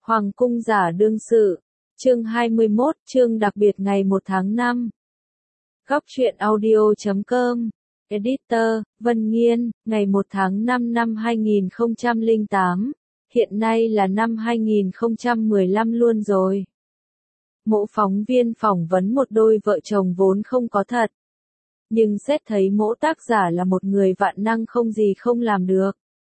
Hoàng cung giả đương sự. Chương 21, chương đặc biệt ngày 1 tháng 5. Góc truyện audio.com. Editor, Vân Nghiên, ngày 1 tháng 5 năm 2008. Hiện nay là năm 2015 luôn rồi. Mộ phóng viên phỏng vấn một đôi vợ chồng vốn không có thật. Nhưng xét thấy mỗ tác giả là một người vạn năng không gì không làm được.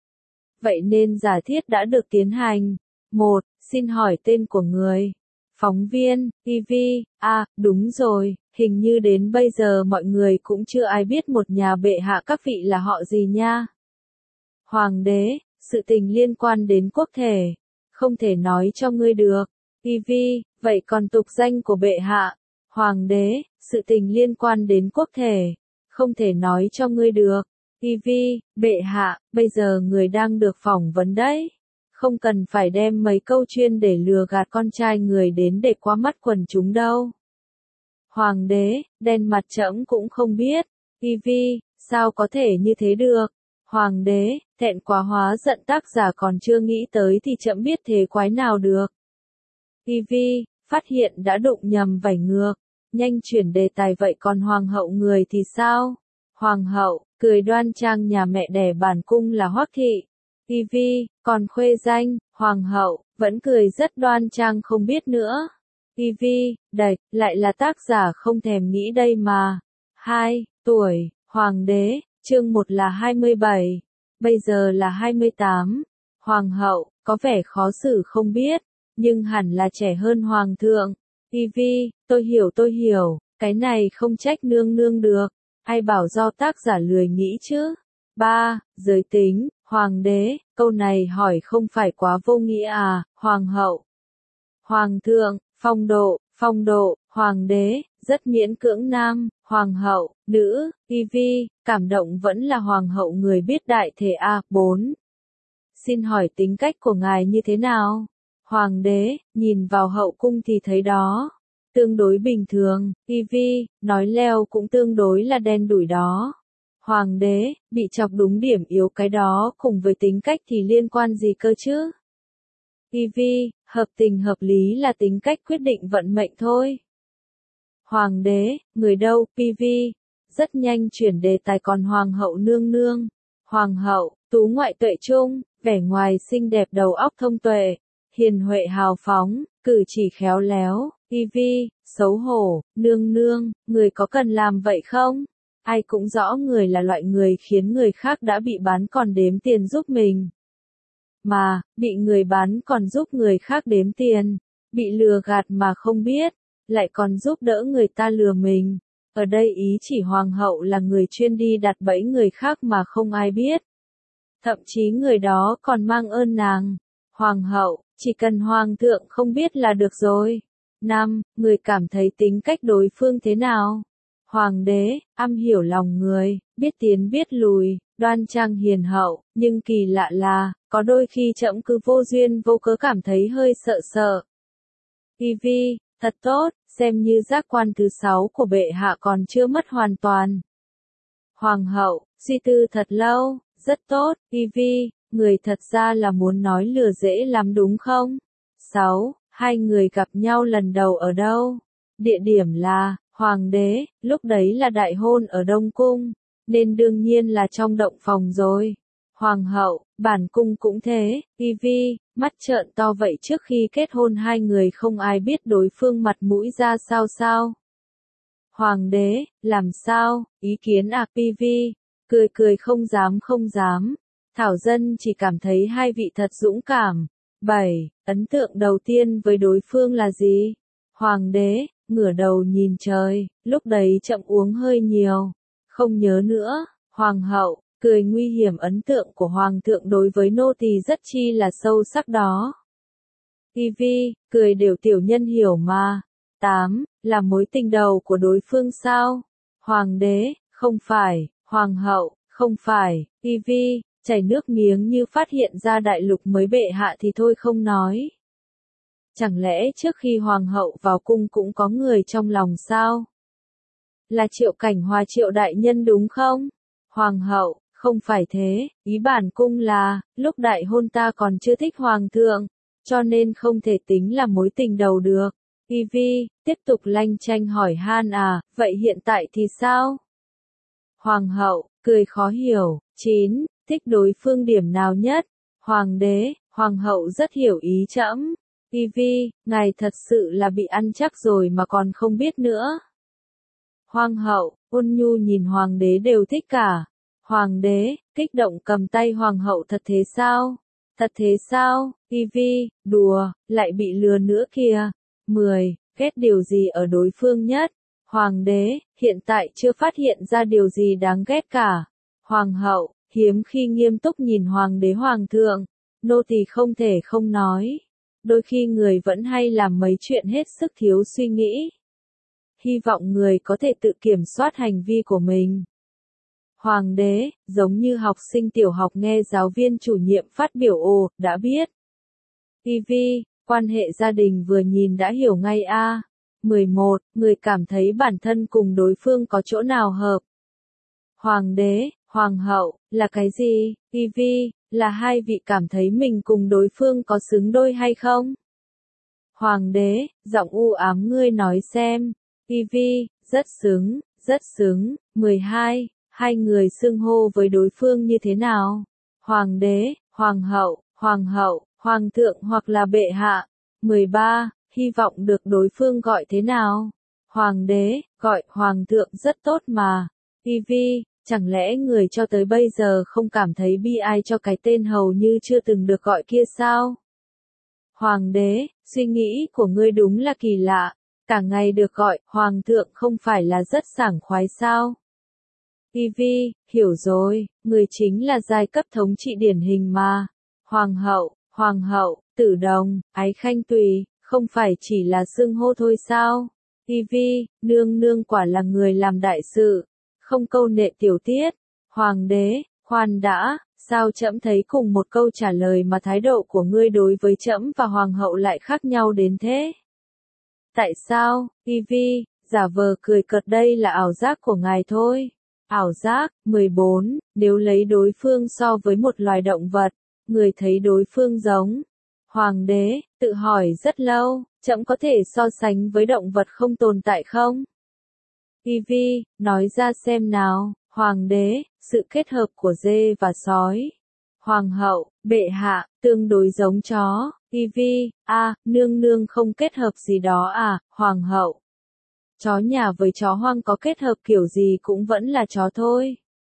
Vậy nên giả thiết đã được tiến hành. 1. Xin hỏi tên của người. Phóng viên, TV, đúng rồi, hình như đến bây giờ mọi người cũng chưa ai biết một nhà bệ hạ các vị là họ gì nha. Hoàng đế, sự tình liên quan đến quốc thể, không thể nói cho ngươi được. TV, vậy còn tục danh của bệ hạ. Hoàng đế, sự tình liên quan đến quốc thể, không thể nói cho ngươi được. TV, bệ hạ, bây giờ người đang được phỏng vấn đấy. Không cần phải đem mấy câu chuyên để lừa gạt con trai người đến để qua mắt quần chúng đâu. Hoàng đế, đen mặt trẫm cũng không biết. TV, sao có thể như thế được? Hoàng đế, thẹn quá hóa giận tác giả còn chưa nghĩ tới thì trẫm biết thế quái nào được. TV, phát hiện đã đụng nhầm vảy ngược. Nhanh chuyển đề tài vậy còn hoàng hậu người thì sao? Hoàng hậu, cười đoan trang nhà mẹ đẻ bản cung là Hoắc thị. TV, còn khuê danh, hoàng hậu, vẫn cười rất đoan trang không biết nữa. TV, đạch, lại là tác giả không thèm nghĩ đây mà. 2 tuổi, hoàng đế, chương 1 là 27, bây giờ là 28. Hoàng hậu, có vẻ khó xử không biết, nhưng hẳn là trẻ hơn hoàng thượng. TV, tôi hiểu, cái này không trách nương nương được, ai bảo do tác giả lười nghĩ chứ. 3. Giới tính, hoàng đế, câu này hỏi không phải quá vô nghĩa à, hoàng hậu. Hoàng thượng, phong độ, hoàng đế, rất miễn cưỡng nam, hoàng hậu, nữ, TV, cảm động vẫn là hoàng hậu người biết đại thể a. 4. Xin hỏi tính cách của ngài như thế nào? Hoàng đế, nhìn vào hậu cung thì thấy đó. Tương đối bình thường, TV, nói leo cũng tương đối là đen đủi đó. Hoàng đế, bị chọc đúng điểm yếu cái đó cùng với tính cách thì liên quan gì cơ chứ? TV, hợp tình hợp lý là tính cách quyết định vận mệnh thôi. Hoàng đế, người đâu, PV, rất nhanh chuyển đề tài còn hoàng hậu nương nương. Hoàng hậu, tú ngoại tuệ trung, vẻ ngoài xinh đẹp đầu óc thông tuệ, hiền huệ hào phóng, cử chỉ khéo léo. TV, xấu hổ, nương nương, người có cần làm vậy không? Ai cũng rõ người là loại người khiến người khác đã bị bán còn đếm tiền giúp mình. Mà, bị người bán còn giúp người khác đếm tiền, bị lừa gạt mà không biết, lại còn giúp đỡ người ta lừa mình. Ở đây ý chỉ hoàng hậu là người chuyên đi đặt bẫy người khác mà không ai biết. Thậm chí người đó còn mang ơn nàng. Hoàng hậu, chỉ cần hoàng thượng không biết là được rồi. 5. Người cảm thấy tính cách đối phương thế nào? Hoàng đế, am hiểu lòng người, biết tiến biết lùi, đoan trang hiền hậu, nhưng kỳ lạ là, có đôi khi trẫm cứ vô duyên vô cớ cảm thấy hơi sợ sợ. TV, thật tốt, xem như giác quan thứ 6 của bệ hạ còn chưa mất hoàn toàn. Hoàng hậu, suy tư thật lâu, rất tốt. TV, người thật ra là muốn nói lừa dễ lắm đúng không? 6. Hai người gặp nhau lần đầu ở đâu? Địa điểm là, hoàng đế, lúc đấy là đại hôn ở Đông Cung, nên đương nhiên là trong động phòng rồi. Hoàng hậu, bản cung cũng thế. TV, mắt trợn to vậy trước khi kết hôn hai người không ai biết đối phương mặt mũi ra sao. Hoàng đế, làm sao, ý kiến PV, cười không dám. Thảo dân chỉ cảm thấy hai vị thật dũng cảm. 7. Ấn tượng đầu tiên với đối phương là gì? Hoàng đế, ngửa đầu nhìn trời, lúc đấy chậm uống hơi nhiều. Không nhớ nữa. Hoàng hậu, cười nguy hiểm ấn tượng của hoàng thượng đối với nô tỳ rất chi là sâu sắc đó. TV, cười đều tiểu nhân hiểu mà. 8. Là mối tình đầu của đối phương sao? Hoàng đế, không phải. Hoàng hậu, không phải. TV, chảy nước miếng như phát hiện ra đại lục mới bệ hạ thì thôi không nói. Chẳng lẽ trước khi hoàng hậu vào cung cũng có người trong lòng sao? Là Triệu Cảnh Hòa Triệu đại nhân đúng không? Hoàng hậu, không phải thế, ý bản cung là, lúc đại hôn ta còn chưa thích hoàng thượng, cho nên không thể tính là mối tình đầu được. Ivy tiếp tục lanh chanh hỏi Han à, vậy hiện tại thì sao? Hoàng hậu, cười khó hiểu. 9. Thích đối phương điểm nào nhất? Hoàng đế, hoàng hậu rất hiểu ý trẫm. Ivy, ngài thật sự là bị ăn chắc rồi mà còn không biết nữa. Hoàng hậu, ôn nhu nhìn hoàng đế đều thích cả. Hoàng đế, kích động cầm tay hoàng hậu thật thế sao? Thật thế sao? Ivy, đùa, lại bị lừa nữa kìa. 10. Ghét điều gì ở đối phương nhất? Hoàng đế, hiện tại chưa phát hiện ra điều gì đáng ghét cả. Hoàng hậu, hiếm khi nghiêm túc nhìn hoàng đế hoàng thượng. Nô tỳ không thể không nói. Đôi khi người vẫn hay làm mấy chuyện hết sức thiếu suy nghĩ. Hy vọng người có thể tự kiểm soát hành vi của mình. Hoàng đế, giống như học sinh tiểu học nghe giáo viên chủ nhiệm phát biểu ồ, đã biết. Ivy, quan hệ gia đình vừa nhìn đã hiểu ngay a. 11. Người cảm thấy bản thân cùng đối phương có chỗ nào hợp. Hoàng đế, hoàng hậu, là cái gì? Ivy, là hai vị cảm thấy mình cùng đối phương có xứng đôi hay không? Hoàng đế, giọng u ám ngươi nói xem. Ivy, rất xứng, rất xứng. 12. Hai người xưng hô với đối phương như thế nào? Hoàng đế, hoàng hậu, hoàng thượng hoặc là bệ hạ. 13. Hy vọng được đối phương gọi thế nào? Hoàng đế, gọi hoàng thượng rất tốt mà. Ivy, chẳng lẽ người cho tới bây giờ không cảm thấy bi ai cho cái tên hầu như chưa từng được gọi kia sao? Hoàng đế, suy nghĩ của ngươi đúng là kỳ lạ. Cả ngày được gọi hoàng thượng không phải là rất sảng khoái sao? Ivy, hiểu rồi, người chính là giai cấp thống trị điển hình mà. Hoàng hậu, tử đồng, ái khanh tùy, không phải chỉ là xưng hô thôi sao? Ivy, nương nương quả là người làm đại sự, không câu nệ tiểu tiết. Hoàng đế, khoan đã, sao trẫm thấy cùng một câu trả lời mà thái độ của ngươi đối với trẫm và hoàng hậu lại khác nhau đến thế? Tại sao? Ivy, giả vờ cười cợt đây là ảo giác của ngài thôi. Ảo giác. 14. Nếu lấy đối phương so với một loài động vật, người thấy đối phương giống. Hoàng đế, tự hỏi rất lâu, trẫm có thể so sánh với động vật không tồn tại không? Ivy, nói ra xem nào. Hoàng đế, sự kết hợp của dê và sói. Hoàng hậu, bệ hạ, tương đối giống chó. Ivy, nương nương không kết hợp gì đó à? Hoàng hậu, chó nhà với chó hoang có kết hợp kiểu gì cũng vẫn là chó thôi.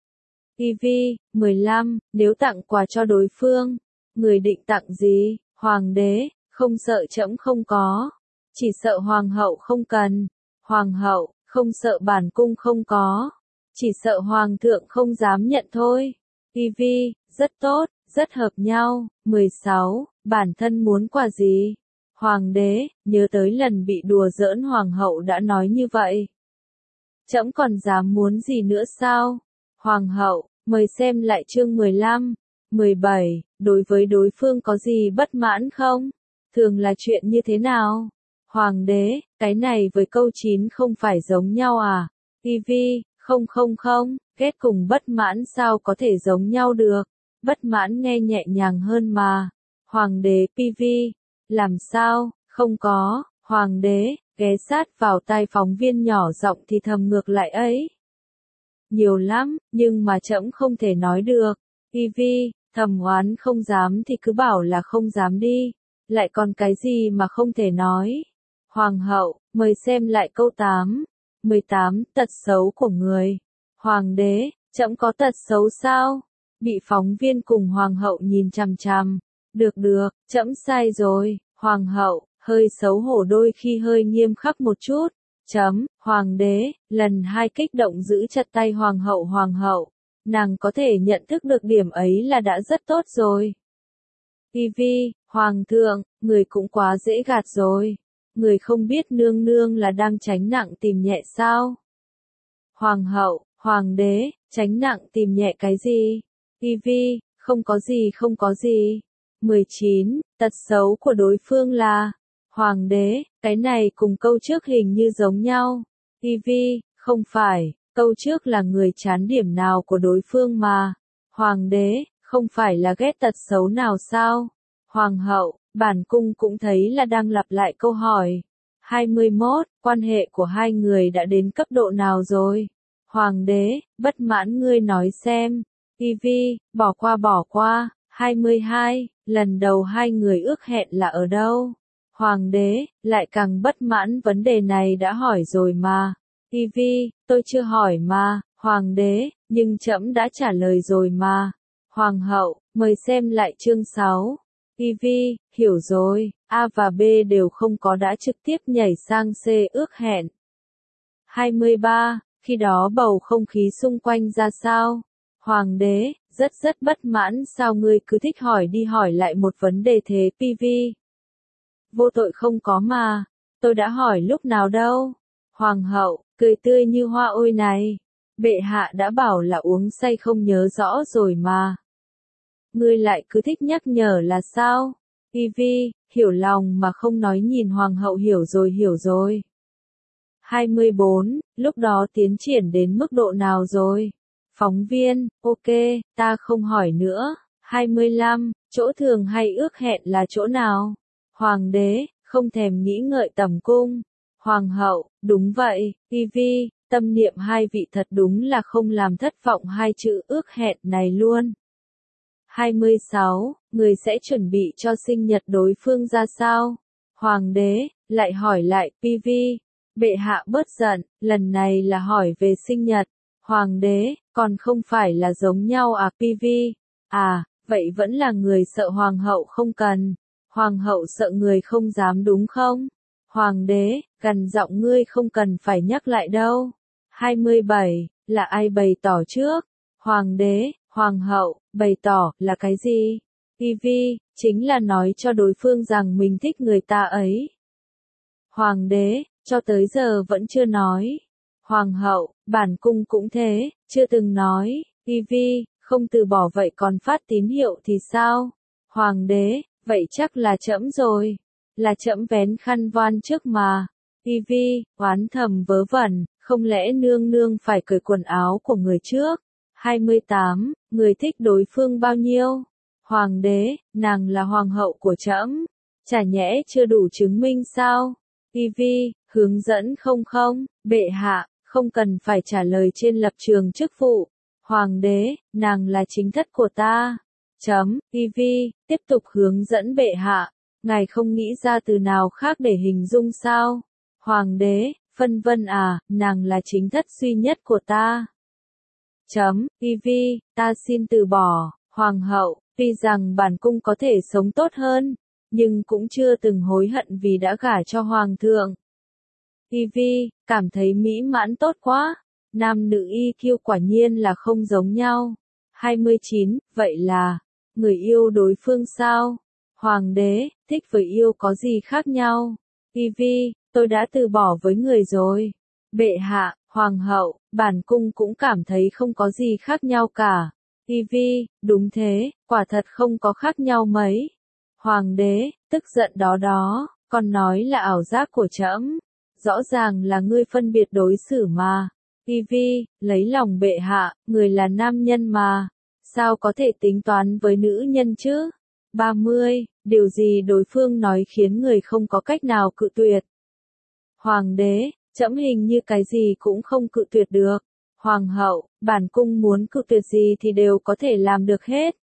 Ivy, 15. Nếu tặng quà cho đối phương, người định tặng gì? Hoàng đế, không sợ trẫm không có, chỉ sợ hoàng hậu không cần. Hoàng hậu, không sợ bản cung không có, chỉ sợ hoàng thượng không dám nhận thôi. Ivy, rất tốt, rất hợp nhau. 16. Bản thân muốn quà gì? Hoàng đế, nhớ tới lần bị đùa giỡn hoàng hậu đã nói như vậy. Trẫm còn dám muốn gì nữa sao? Hoàng hậu, mời xem lại chương 15. 17. Đối với đối phương có gì bất mãn không? Thường là chuyện như thế nào? Hoàng đế, cái này với câu 9 không phải giống nhau à? Ivy, không, ghét cùng bất mãn sao có thể giống nhau được? Bất mãn nghe nhẹ nhàng hơn mà. Hoàng đế, PV, làm sao? Không có. Hoàng đế, ghé sát vào tai phóng viên nhỏ giọng thì thầm ngược lại ấy. Nhiều lắm, nhưng mà trẫm không thể nói được. Ivy, thầm oán không dám thì cứ bảo là không dám đi. Lại còn cái gì mà không thể nói? Hoàng hậu, mời xem lại câu 8. 18. Tật xấu của người. Hoàng đế, trẫm có tật xấu sao? Bị phóng viên cùng hoàng hậu nhìn chằm chằm. Được, trẫm sai rồi. Hoàng hậu, hơi xấu hổ đôi khi hơi nghiêm khắc một chút. Hoàng đế, lần 2 kích động giữ chặt tay hoàng hậu. Nàng có thể nhận thức được điểm ấy là đã rất tốt rồi. Ivy, hoàng thượng, người cũng quá dễ gạt rồi. Người không biết nương nương là đang tránh nặng tìm nhẹ sao? Hoàng hậu, hoàng đế, tránh nặng tìm nhẹ cái gì? Ivy, không có gì. 19. Tật xấu của đối phương là. Hoàng đế, cái này cùng câu trước hình như giống nhau. Ivy, không phải, câu trước là người chán điểm nào của đối phương mà. Hoàng đế, không phải là ghét tật xấu nào sao? Hoàng hậu, Bản cung cũng thấy là đang lặp lại câu hỏi. 21. Quan hệ của hai người đã đến cấp độ nào rồi? Hoàng đế, bất mãn ngươi nói xem. PV, bỏ qua. 22. Lần đầu hai người ước hẹn là ở đâu? Hoàng đế, lại càng bất mãn vấn đề này đã hỏi rồi mà. PV, tôi chưa hỏi mà. Hoàng đế, nhưng trẫm đã trả lời rồi mà. Hoàng hậu, mời xem lại chương 6. PV, hiểu rồi, A và B đều không có đã trực tiếp nhảy sang C ước hẹn. 23. Khi đó bầu không khí xung quanh ra sao? Hoàng đế, rất bất mãn, sao ngươi cứ thích hỏi đi hỏi lại một vấn đề thế PV? Vô tội không có mà, tôi đã hỏi lúc nào đâu. Hoàng hậu, cười tươi như hoa ôi này. Bệ hạ đã bảo là uống say không nhớ rõ rồi mà. Ngươi lại cứ thích nhắc nhở là sao? PV, hiểu lòng mà không nói nhìn hoàng hậu hiểu rồi. 24, lúc đó tiến triển đến mức độ nào rồi? Phóng viên, ok, ta không hỏi nữa. 25, chỗ thường hay ước hẹn là chỗ nào? Hoàng đế, không thèm nghĩ ngợi tầm cung. Hoàng hậu, đúng vậy, PV, tâm niệm hai vị thật đúng là không làm thất vọng hai chữ ước hẹn này luôn. 26, người sẽ chuẩn bị cho sinh nhật đối phương ra sao? Hoàng đế, lại hỏi lại PV. Bệ hạ bớt giận, lần này là hỏi về sinh nhật. Hoàng đế, còn không phải là giống nhau à PV? À, vậy vẫn là người sợ hoàng hậu không cần. Hoàng hậu sợ người không dám đúng không? Hoàng đế, gần giọng ngươi không cần phải nhắc lại đâu. 27, là ai bày tỏ trước? Hoàng đế, hoàng hậu, bày tỏ, là cái gì? PV, chính là nói cho đối phương rằng mình thích người ta ấy. Hoàng đế, cho tới giờ vẫn chưa nói. Hoàng hậu, bản cung cũng thế, chưa từng nói. PV, không từ bỏ vậy còn phát tín hiệu thì sao? Hoàng đế, vậy chắc là trẫm rồi. Là trẫm vén khăn voan trước mà. PV, oán thầm vớ vẩn, không lẽ nương nương phải cởi quần áo của người trước? 28, người thích đối phương bao nhiêu? Hoàng đế, nàng là hoàng hậu của trẫm. Chả nhẽ chưa đủ chứng minh sao? PV, hướng dẫn không, bệ hạ, không cần phải trả lời trên lập trường chức vụ. Hoàng đế, nàng là chính thất của ta. PV, tiếp tục hướng dẫn bệ hạ. Ngài không nghĩ ra từ nào khác để hình dung sao? Hoàng đế, phân vân à, nàng là chính thất duy nhất của ta. PV, ta xin từ bỏ. Hoàng hậu, tuy rằng bản cung có thể sống tốt hơn, nhưng cũng chưa từng hối hận vì đã gả cho hoàng thượng. PV, cảm thấy mỹ mãn tốt quá. Nam nữ EQ quả nhiên là không giống nhau. 29, vậy là, người yêu đối phương sao? Hoàng đế, thích với yêu có gì khác nhau? PV, tôi đã từ bỏ với người rồi. Bệ hạ, hoàng hậu, bản cung cũng cảm thấy không có gì khác nhau cả. PV, đúng thế, quả thật không có khác nhau mấy. Hoàng đế, tức giận đó, còn nói là ảo giác của trẫm. Rõ ràng là ngươi phân biệt đối xử mà. PV, lấy lòng bệ hạ, người là nam nhân mà. Sao có thể tính toán với nữ nhân chứ? 30, điều gì đối phương nói khiến người không có cách nào cự tuyệt? Hoàng đế, trẫm hình như cái gì cũng không cự tuyệt được. Hoàng hậu, bản cung muốn cự tuyệt gì thì đều có thể làm được hết.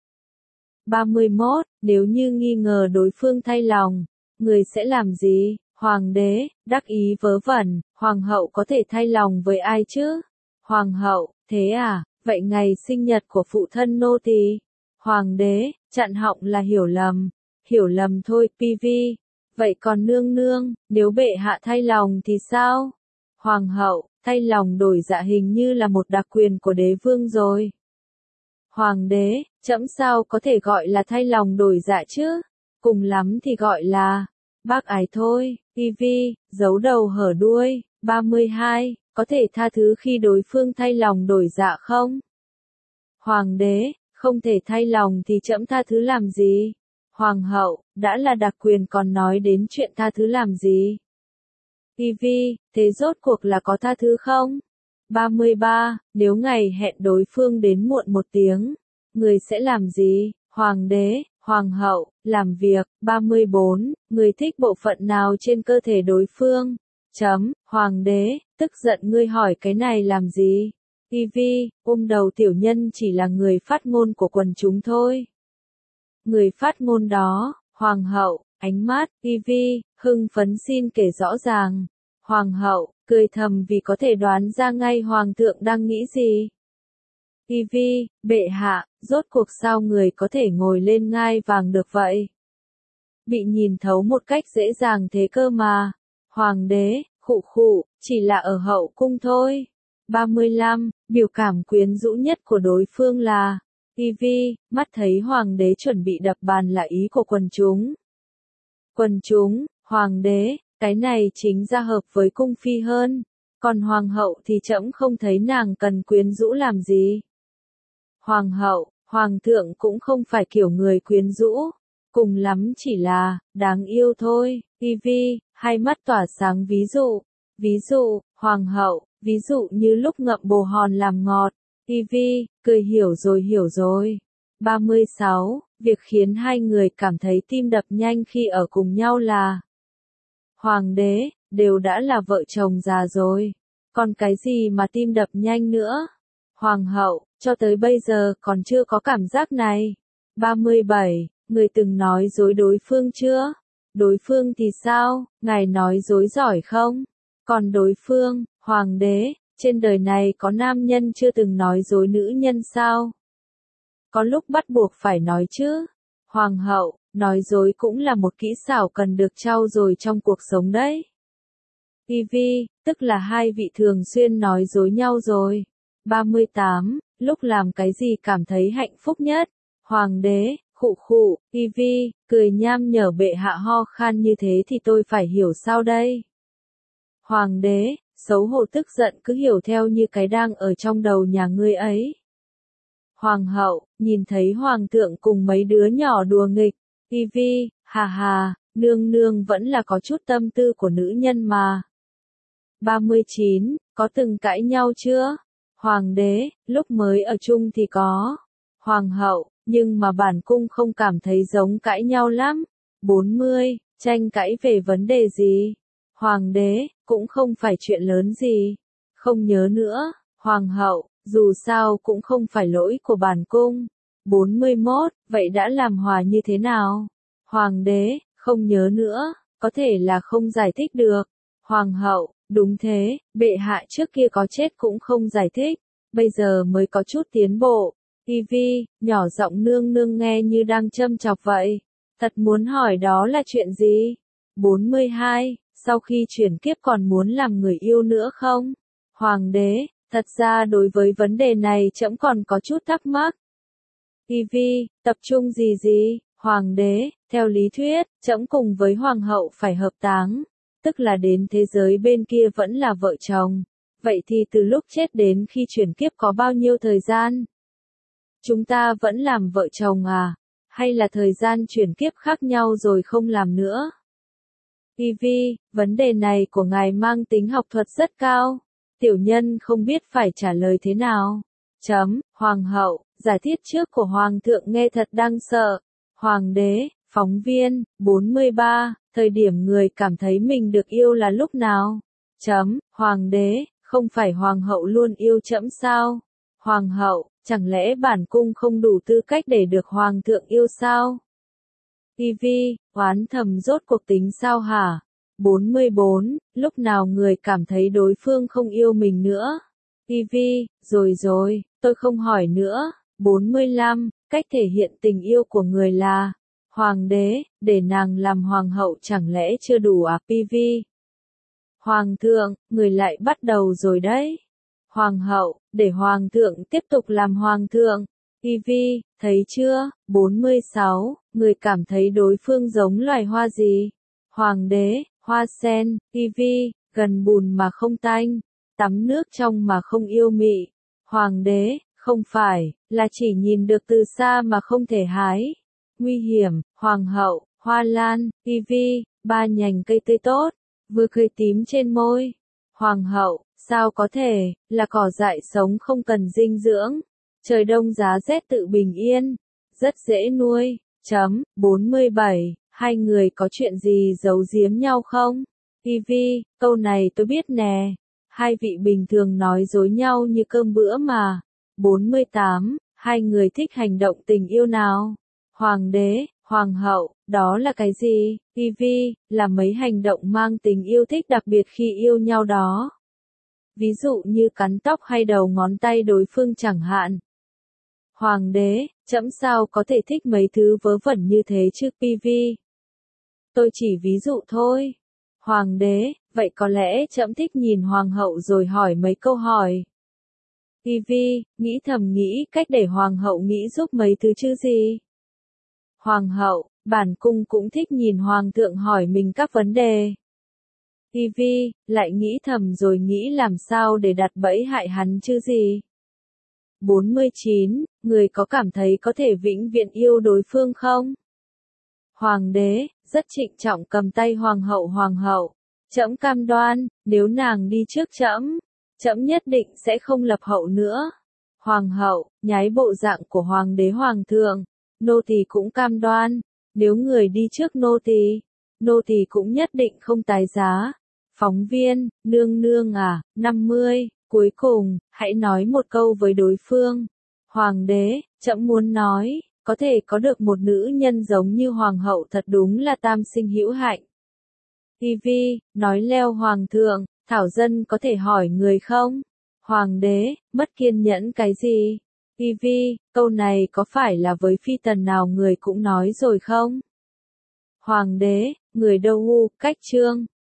31, nếu như nghi ngờ đối phương thay lòng, người sẽ làm gì? Hoàng đế, đắc ý vớ vẩn, hoàng hậu có thể thay lòng với ai chứ? Hoàng hậu, thế à, vậy ngày sinh nhật của phụ thân nô tỳ. Hoàng đế, chặn họng là hiểu lầm thôi PV. Vậy còn nương nương, nếu bệ hạ thay lòng thì sao? Hoàng hậu, thay lòng đổi dạ hình như là một đặc quyền của đế vương rồi. Hoàng đế, trẫm sao có thể gọi là thay lòng đổi dạ chứ? Cùng lắm thì gọi là bác ái thôi. PV, giấu đầu hở đuôi. 32, có thể tha thứ khi đối phương thay lòng đổi dạ không? Hoàng đế, không thể thay lòng thì trẫm tha thứ làm gì? Hoàng hậu, đã là đặc quyền còn nói đến chuyện tha thứ làm gì? PV, thế rốt cuộc là có tha thứ không? 33, nếu ngày hẹn đối phương đến muộn 1 tiếng, người sẽ làm gì? Hoàng đế, Hoàng hậu, làm việc. 34. Người thích bộ phận nào trên cơ thể đối phương? Hoàng đế, tức giận ngươi hỏi cái này làm gì? Tivi, đầu tiểu nhân chỉ là người phát ngôn của quần chúng thôi. Người phát ngôn đó, hoàng hậu, ánh mắt, Tivi, hưng phấn xin kể rõ ràng. Hoàng hậu, cười thầm vì có thể đoán ra ngay hoàng thượng đang nghĩ gì. Tivi, bệ hạ, rốt cuộc sao người có thể ngồi lên ngai vàng được vậy? Bị nhìn thấu một cách dễ dàng thế cơ mà. Hoàng đế, khụ, chỉ là ở hậu cung thôi. 35. Biểu cảm quyến rũ nhất của đối phương là Tivi, mắt thấy hoàng đế chuẩn bị đập bàn là ý của quần chúng. Quần chúng, hoàng đế, cái này chính ra hợp với cung phi hơn. Còn hoàng hậu thì trẫm không thấy nàng cần quyến rũ làm gì. Hoàng hậu, hoàng thượng cũng không phải kiểu người quyến rũ. Cùng lắm chỉ là, đáng yêu thôi. Tivi, hai mắt tỏa sáng ví dụ, hoàng hậu, ví dụ như lúc ngậm bồ hòn làm ngọt. Tivi, cười hiểu rồi. 36. Việc khiến hai người cảm thấy tim đập nhanh khi ở cùng nhau là hoàng đế, đều đã là vợ chồng già rồi. Còn cái gì mà tim đập nhanh nữa? Hoàng hậu, cho tới bây giờ còn chưa có cảm giác này. 37. Người từng nói dối đối phương chưa? Đối phương thì sao? Ngài nói dối giỏi không? Còn đối phương, hoàng đế, trên đời này có nam nhân chưa từng nói dối nữ nhân sao? Có lúc bắt buộc phải nói chứ. Hoàng hậu, nói dối cũng là một kỹ xảo cần được trau dồi trong cuộc sống đấy. Tivi, tức là hai vị thường xuyên nói dối nhau rồi. 38. Lúc làm cái gì cảm thấy hạnh phúc nhất? Hoàng đế, khụ, Tivi, cười nham nhở bệ hạ ho khan như thế thì tôi phải hiểu sao đây? Hoàng đế, xấu hổ tức giận cứ hiểu theo như cái đang ở trong đầu nhà ngươi ấy. Hoàng hậu, nhìn thấy hoàng thượng cùng mấy đứa nhỏ đùa nghịch. Tivi, hà, nương vẫn là có chút tâm tư của nữ nhân mà. 39. Có từng cãi nhau chưa? Hoàng đế, lúc mới ở chung thì có. Hoàng hậu, nhưng mà bản cung không cảm thấy giống cãi nhau lắm. 40. Tranh cãi về vấn đề gì? Hoàng đế, cũng không phải chuyện lớn gì. Không nhớ nữa. Hoàng hậu, dù sao cũng không phải lỗi của bản cung. 41. Vậy đã làm hòa như thế nào? Hoàng đế, không nhớ nữa, có thể là không giải thích được. Hoàng hậu, đúng thế, bệ hạ trước kia có chết cũng không giải thích, bây giờ mới có chút tiến bộ. Tivi, nhỏ giọng nương nghe như đang châm chọc vậy. Thật muốn hỏi đó là chuyện gì? 42. Sau khi chuyển kiếp còn muốn làm người yêu nữa không? Hoàng đế, thật ra đối với vấn đề này trẫm còn có chút thắc mắc. Tivi, tập trung gì? Hoàng đế, theo lý thuyết, trẫm cùng với hoàng hậu phải hợp táng, tức là đến thế giới bên kia vẫn là vợ chồng. Vậy thì từ lúc chết đến khi chuyển kiếp có bao nhiêu thời gian? Chúng ta vẫn làm vợ chồng à? Hay là thời gian chuyển kiếp khác nhau rồi không làm nữa? Tivi, vấn đề này của ngài mang tính học thuật rất cao. Tiểu nhân không biết phải trả lời thế nào. Hoàng hậu, giả thiết trước của hoàng thượng nghe thật đáng sợ. Hoàng đế, phóng viên, 43, thời điểm người cảm thấy mình được yêu là lúc nào? Hoàng đế, không phải hoàng hậu luôn yêu trẫm sao? Hoàng hậu, chẳng lẽ bản cung không đủ tư cách để được hoàng thượng yêu sao? Tivi, oán thầm rốt cuộc tính sao hả? 44, lúc nào người cảm thấy đối phương không yêu mình nữa? Tivi, rồi, tôi không hỏi nữa. 45, cách thể hiện tình yêu của người là hoàng đế, để nàng làm hoàng hậu chẳng lẽ chưa đủ à? Tivi, hoàng thượng, người lại bắt đầu rồi đấy. Hoàng hậu, để hoàng thượng tiếp tục làm hoàng thượng. Tivi, thấy chưa? 46, người cảm thấy đối phương giống loài hoa gì? Hoàng đế, hoa sen. Tivi, gần bùn mà không tanh, tắm nước trong mà không yêu mị. Hoàng đế, không phải, là chỉ nhìn được từ xa mà không thể hái. Nguy hiểm. Hoàng hậu, hoa lan. Tivi, ba nhành cây tươi tốt, vừa cười tím trên môi. Hoàng hậu, sao có thể, là cỏ dại sống không cần dinh dưỡng. Trời đông giá rét tự bình yên, rất dễ nuôi. 47, hai người có chuyện gì giấu giếm nhau không? Ivy, câu này tôi biết nè. Hai vị bình thường nói dối nhau như cơm bữa mà. 48, hai người thích hành động tình yêu nào? Hoàng đế, hoàng hậu, đó là cái gì? Ivy, là mấy hành động mang tình yêu thích đặc biệt khi yêu nhau đó. Ví dụ như cắn tóc hay đầu ngón tay đối phương chẳng hạn. Hoàng đế, trẫm sao có thể thích mấy thứ vớ vẩn như thế chứ Ivy? Tôi chỉ ví dụ thôi. Hoàng đế, vậy có lẽ trẫm thích nhìn hoàng hậu rồi hỏi mấy câu hỏi. Ivy, nghĩ thầm nghĩ cách để hoàng hậu nghĩ giúp mấy thứ chứ gì. Hoàng hậu, bản cung cũng thích nhìn hoàng thượng hỏi mình các vấn đề. Ivy, lại nghĩ thầm rồi nghĩ làm sao để đặt bẫy hại hắn chứ gì. 49, người có cảm thấy có thể vĩnh viễn yêu đối phương không? Hoàng đế, rất trịnh trọng cầm tay hoàng hậu, trẫm cam đoan, nếu nàng đi trước trẫm nhất định sẽ không lập hậu nữa. Hoàng hậu, nhái bộ dạng của hoàng đế hoàng thượng, nô tỳ cũng cam đoan, nếu người đi trước nô tỳ cũng nhất định không tái giá. Phóng viên, nương nương à, 50, cuối cùng, hãy nói một câu với đối phương. Hoàng đế, trẫm muốn nói, có thể có được một nữ nhân giống như hoàng hậu thật đúng là tam sinh hữu hạnh. Ivy, nói leo hoàng thượng, thảo dân có thể hỏi người không? Hoàng đế, mất kiên nhẫn cái gì? Ivy, câu này có phải là với phi tần nào người cũng nói rồi không? Hoàng đế, người đâu cách trương.